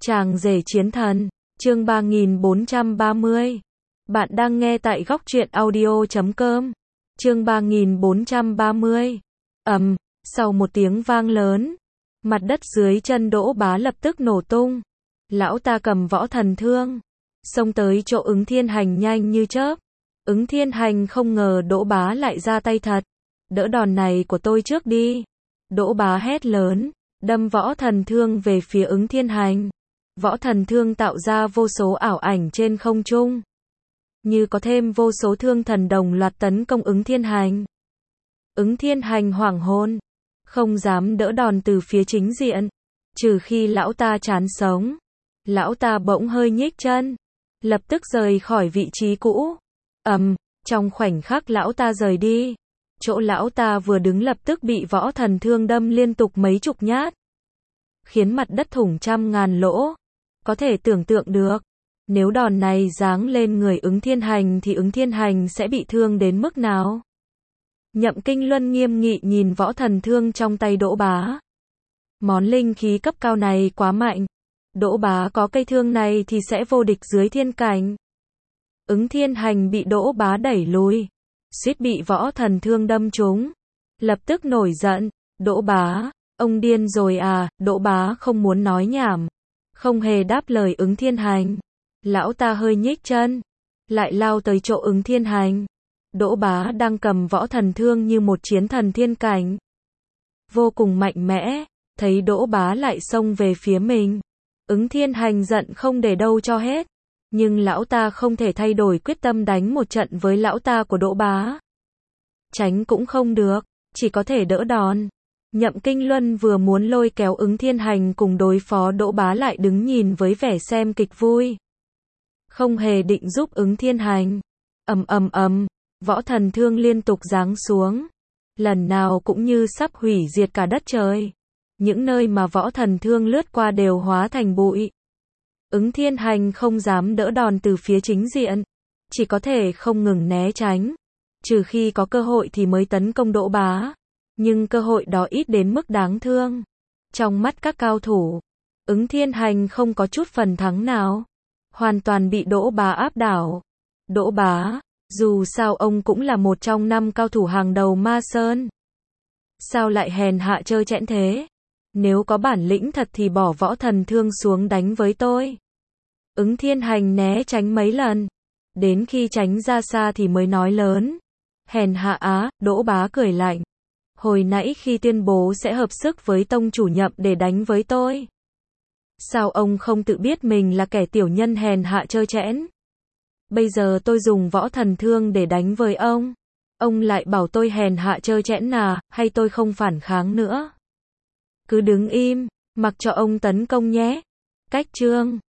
Chàng rể chiến thần, chương 3430. Bạn đang nghe tại góc truyện audio.com. Chương 3430. Sau một tiếng vang lớn, mặt đất dưới chân Đỗ Bá lập tức nổ tung. Lão ta cầm võ thần thương, xông tới chỗ Ứng Thiên Hành nhanh như chớp. Ứng Thiên Hành không ngờ Đỗ Bá lại ra tay thật. Đỡ đòn này của tôi trước đi. Đỗ Bá hét lớn, đâm võ thần thương về phía Ứng Thiên Hành. Võ thần thương tạo ra vô số ảo ảnh trên không trung, như có thêm vô số thương thần đồng loạt tấn công Ứng Thiên Hành. Ứng Thiên Hành hoảng hồn, không dám đỡ đòn từ phía chính diện, trừ khi lão ta chán sống. Lão ta bỗng hơi nhích chân, lập tức rời khỏi vị trí cũ. Trong khoảnh khắc lão ta rời đi, chỗ lão ta vừa đứng lập tức bị võ thần thương đâm liên tục mấy chục nhát, khiến mặt đất thủng trăm ngàn lỗ. Có thể tưởng tượng được, nếu đòn này giáng lên người Ứng Thiên Hành thì Ứng Thiên Hành sẽ bị thương đến mức nào. Nhậm Kinh Luân nghiêm nghị nhìn võ thần thương trong tay Đỗ Bá. Món linh khí cấp cao này quá mạnh. Đỗ Bá có cây thương này thì sẽ vô địch dưới thiên cảnh. Ứng Thiên Hành bị Đỗ Bá đẩy lùi, suýt bị võ thần thương đâm trúng. Lập tức nổi giận, Đỗ Bá, ông điên rồi à? Đỗ Bá không muốn nói nhảm, không hề đáp lời Ứng Thiên Hành. Lão ta hơi nhích chân, lại lao tới chỗ Ứng Thiên Hành. Đỗ Bá đang cầm võ thần thương như một chiến thần thiên cảnh, vô cùng mạnh mẽ. Thấy Đỗ Bá lại xông về phía mình, Ứng Thiên Hành giận không để đâu cho hết. Nhưng lão ta không thể thay đổi quyết tâm đánh một trận với lão ta của Đỗ Bá. Tránh cũng không được, chỉ có thể đỡ đòn. Nhậm Kinh Luân vừa muốn lôi kéo Ứng Thiên Hành cùng đối phó Đỗ Bá lại đứng nhìn với vẻ xem kịch vui, không hề định giúp Ứng Thiên Hành. Võ thần thương liên tục giáng xuống, lần nào cũng như sắp hủy diệt cả đất trời. Những nơi mà võ thần thương lướt qua đều hóa thành bụi. Ứng Thiên Hành không dám đỡ đòn từ phía chính diện, chỉ có thể không ngừng né tránh, trừ khi có cơ hội thì mới tấn công Đỗ Bá. Nhưng cơ hội đó ít đến mức đáng thương. Trong mắt các cao thủ, Ứng Thiên Hành không có chút phần thắng nào, hoàn toàn bị Đỗ Bá áp đảo. Đỗ Bá, dù sao ông cũng là một trong 5 cao thủ hàng đầu Ma Sơn. Sao lại hèn hạ trơ trẽn thế? Nếu có bản lĩnh thật thì bỏ võ thần thương xuống đánh với tôi. Ứng Thiên Hành né tránh mấy lần, đến khi tránh ra xa thì mới nói lớn. Hèn hạ á? Đỗ Bá cười lạnh. Hồi nãy khi tuyên bố sẽ hợp sức với tông chủ Nhậm để đánh với tôi, sao ông không tự biết mình là kẻ tiểu nhân hèn hạ trơ trẽn? Bây giờ tôi dùng võ thần thương để đánh với ông lại bảo tôi hèn hạ trơ trẽn à? Hay tôi không phản kháng nữa? Cứ đứng im, mặc cho ông tấn công nhé. Cách chương